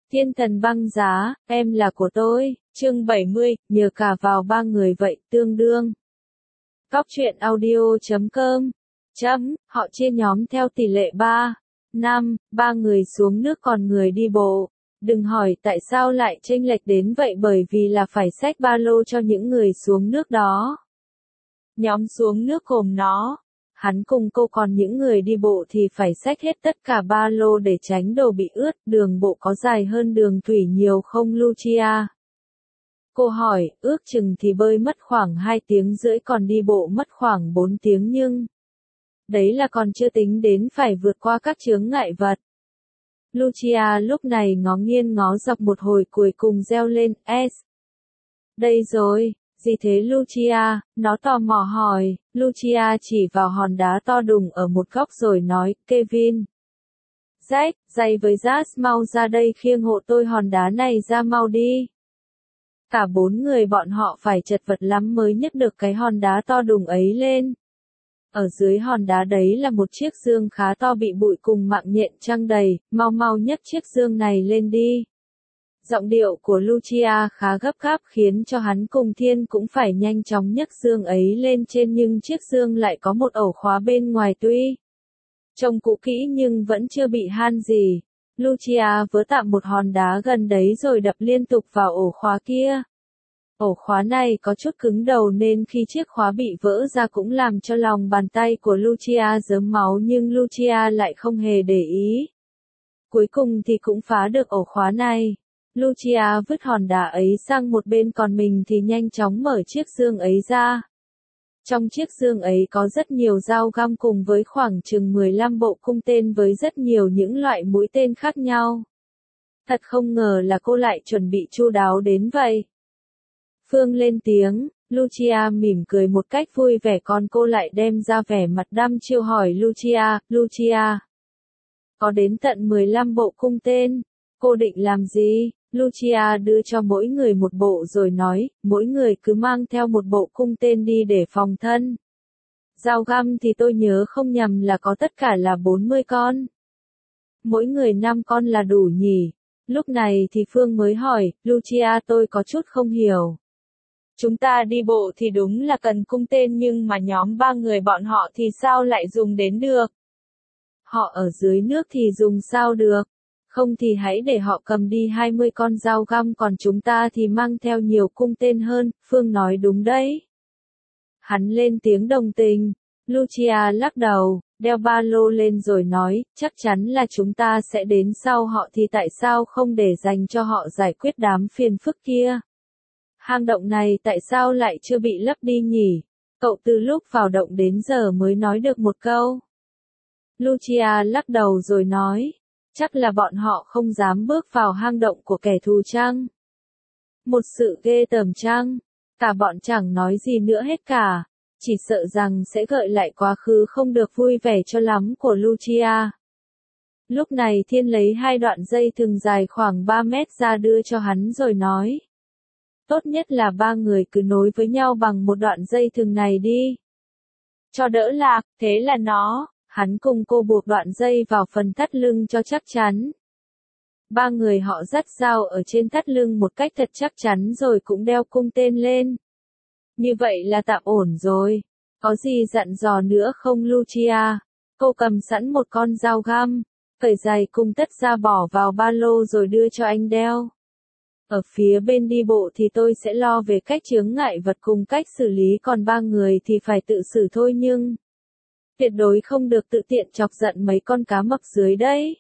Thiên thần băng giá, em là của tôi, chương 70, nhờ cả vào ba người vậy, tương đương. Góc truyện audio.com Họ chia nhóm theo tỷ lệ 3, 5, 3 người xuống nước còn người đi bộ. Đừng hỏi tại sao lại chênh lệch đến vậy bởi vì là phải xách ba lô cho những người xuống nước đó. Nhóm xuống nước gồm nó. Hắn cùng cô còn những người đi bộ thì phải xách hết tất cả ba lô để tránh đồ bị ướt, đường bộ có dài hơn đường thủy nhiều không Lucia? Cô hỏi, ước chừng thì bơi mất khoảng 2 tiếng rưỡi còn đi bộ mất khoảng 4 tiếng nhưng... Đấy là còn chưa tính đến phải vượt qua các chướng ngại vật. Lucia lúc này ngó nghiêng ngó dọc một hồi cuối cùng reo lên, S. Đây rồi. Gì thế Lucia, nó tò mò hỏi, Lucia chỉ vào hòn đá to đùng ở một góc rồi nói, Kevin. Jack, giày với Jazz mau ra đây khiêng hộ tôi hòn đá này ra mau đi. Cả 4 người bọn họ phải chật vật lắm mới nhấc được cái hòn đá to đùng ấy lên. Ở dưới hòn đá đấy là một chiếc dương khá to bị bụi cùng mạng nhện trăng đầy, mau mau nhấc chiếc dương này lên đi. Giọng điệu của Lucia khá gấp gáp khiến cho hắn cùng Thiên cũng phải nhanh chóng nhấc dương ấy lên trên nhưng chiếc dương lại có một ổ khóa bên ngoài tuy trông cũ kỹ nhưng vẫn chưa bị han gì. Lucia vớ tạm một hòn đá gần đấy rồi đập liên tục vào ổ khóa kia. Ổ khóa này có chút cứng đầu nên khi chiếc khóa bị vỡ ra cũng làm cho lòng bàn tay của Lucia rớm máu nhưng Lucia lại không hề để ý. Cuối cùng thì cũng phá được ổ khóa này. Lucia vứt hòn đá ấy sang một bên còn mình thì nhanh chóng mở chiếc dương ấy ra. Trong chiếc dương ấy có rất nhiều dao găm cùng với khoảng chừng 15 bộ cung tên với rất nhiều những loại mũi tên khác nhau. Thật không ngờ là cô lại chuẩn bị chu đáo đến vậy. Phương lên tiếng, Lucia mỉm cười một cách vui vẻ còn cô lại đem ra vẻ mặt đăm chiêu hỏi Lucia. Có đến tận 15 bộ cung tên, cô định làm gì? Lucia đưa cho mỗi người một bộ rồi nói, mỗi người cứ mang theo một bộ cung tên đi để phòng thân. Dao găm thì tôi nhớ không nhầm là có tất cả là 40 con. Mỗi người 5 con là đủ nhỉ? Lúc này thì Phương mới hỏi, Lucia tôi có chút không hiểu. Chúng ta đi bộ thì đúng là cần cung tên nhưng mà nhóm 3 người bọn họ thì sao lại dùng đến được? Họ ở dưới nước thì dùng sao được? Không thì hãy để họ cầm đi 20 con dao găm còn chúng ta thì mang theo nhiều cung tên hơn, Phương nói đúng đấy. Hắn lên tiếng đồng tình, Lucia lắc đầu, đeo ba lô lên rồi nói, chắc chắn là chúng ta sẽ đến sau họ thì tại sao không để dành cho họ giải quyết đám phiền phức kia. Hang động này tại sao lại chưa bị lấp đi nhỉ? Cậu từ lúc vào động đến giờ mới nói được một câu. Lucia lắc đầu rồi nói. Chắc là bọn họ không dám bước vào hang động của kẻ thù chăng? Một sự ghê tởm chăng? Cả bọn chẳng nói gì nữa hết cả. Chỉ sợ rằng sẽ gợi lại quá khứ không được vui vẻ cho lắm của Lucia. Lúc này Thiên lấy 2 đoạn dây thừng dài khoảng 3 mét ra đưa cho hắn rồi nói. Tốt nhất là 3 người cứ nối với nhau bằng một đoạn dây thừng này đi. Cho đỡ lạc, thế là nó. Hắn cùng cô buộc đoạn dây vào phần thắt lưng cho chắc chắn. 3 người họ dắt dao ở trên thắt lưng một cách thật chắc chắn rồi cũng đeo cung tên lên. Như vậy là tạm ổn rồi. Có gì dặn dò nữa không Lucia? Cô cầm sẵn một con dao găm, cởi giày cùng tất ra bỏ vào ba lô rồi đưa cho anh đeo. Ở phía bên đi bộ thì tôi sẽ lo về cách chướng ngại vật cùng cách xử lý còn 3 người thì phải tự xử thôi nhưng... Tuyệt đối không được tự tiện chọc giận mấy con cá mập dưới đấy.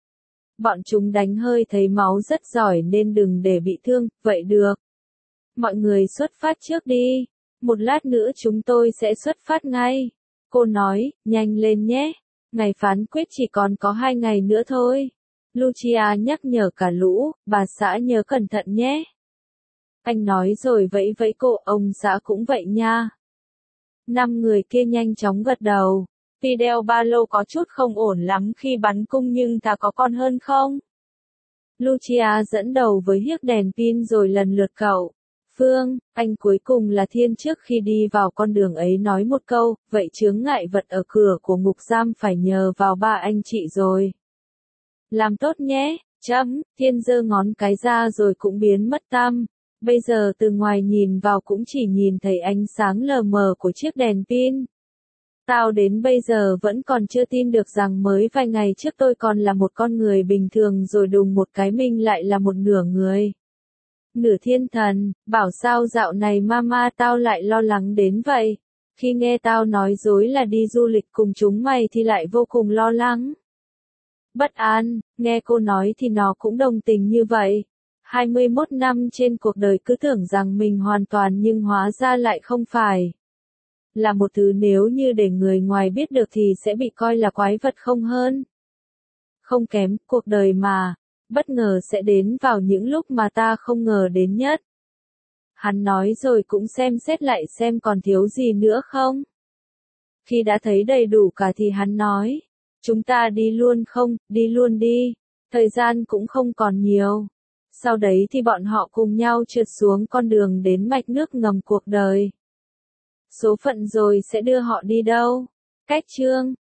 Bọn chúng đánh hơi thấy máu rất giỏi nên đừng để bị thương, vậy được. Mọi người xuất phát trước đi. Một lát nữa chúng tôi sẽ xuất phát ngay. Cô nói, nhanh lên nhé. Ngày phán quyết chỉ còn có 2 ngày nữa thôi. Lucia nhắc nhở cả lũ, bà xã nhớ cẩn thận nhé. Anh nói rồi vẫy vẫy cô, ông xã cũng vậy nha. 5 người kia nhanh chóng gật đầu. Tuy đeo ba lô có chút không ổn lắm khi bắn cung nhưng thà có con hơn không? Lucia dẫn đầu với hiếc đèn pin rồi lần lượt cậu. Phương, anh cuối cùng là Thiên trước khi đi vào con đường ấy nói một câu, vậy chướng ngại vật ở cửa của ngục giam phải nhờ vào 3 anh chị rồi. Làm tốt nhé, Thiên giơ ngón cái ra rồi cũng biến mất tăm. Bây giờ từ ngoài nhìn vào cũng chỉ nhìn thấy ánh sáng lờ mờ của chiếc đèn pin. Tao đến bây giờ vẫn còn chưa tin được rằng mới vài ngày trước tôi còn là một con người bình thường rồi đùng một cái mình lại là một nửa người. Nửa thiên thần, bảo sao dạo này mama tao lại lo lắng đến vậy. Khi nghe tao nói dối là đi du lịch cùng chúng mày thì lại vô cùng lo lắng. Bất an, nghe cô nói thì nó cũng đồng tình như vậy. 21 năm trên cuộc đời cứ tưởng rằng mình hoàn toàn nhưng hóa ra lại không phải. Là một thứ nếu như để người ngoài biết được thì sẽ bị coi là quái vật không hơn. Không kém, cuộc đời mà, bất ngờ sẽ đến vào những lúc mà ta không ngờ đến nhất. Hắn nói rồi cũng xem xét lại xem còn thiếu gì nữa không. Khi đã thấy đầy đủ cả thì hắn nói, chúng ta đi luôn không, đi luôn đi, thời gian cũng không còn nhiều. Sau đấy thì bọn họ cùng nhau trượt xuống con đường đến mạch nước ngầm cuộc đời. Số phận rồi sẽ đưa họ đi đâu? Cách chương